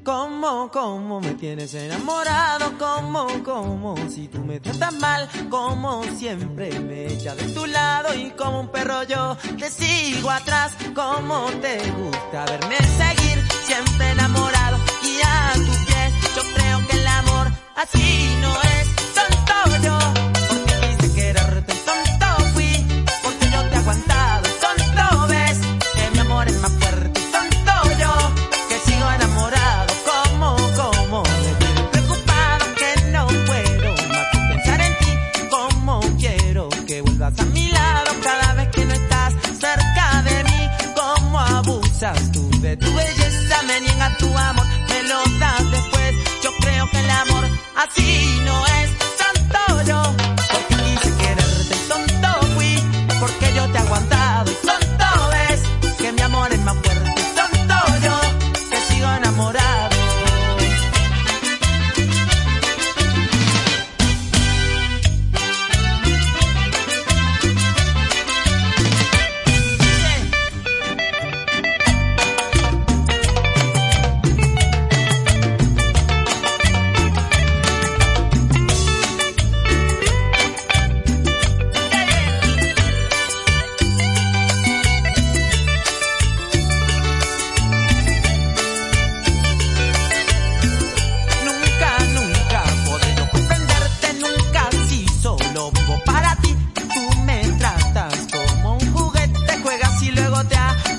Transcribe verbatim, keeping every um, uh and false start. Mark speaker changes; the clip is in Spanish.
Speaker 1: Cómo, cómo me tienes enamorado, cómo, cómo si tú me tratas mal, como siempre me echas de tu lado y como un perro yo te sigo atrás, como te gusta verme seguir, siempre enamorado y a tus pies, yo creo que el amor así no es, tonto yo, porque quise quererte, tonto fui, porque yo te he aguantado, tonto ves, que mi amor es más fuerte, tonto yo, que sigo enamorado. Me tiene preocupado que no puedo más pensar en ti. Como quiero que vuelvas a mi lado cada vez que no estás cerca de mí. Como abusas tú de tu belleza, me niegas tu amor, me lo das después. Yo creo que el amor así no es, tonto yo, porque quise quererte, tonto fui, porque yo te he aguantado y tonto ves que mi amor es más fuerte, tonto yo, que sigo enamorado. Para ti, tú me tratas como un juguete, juegas y luego te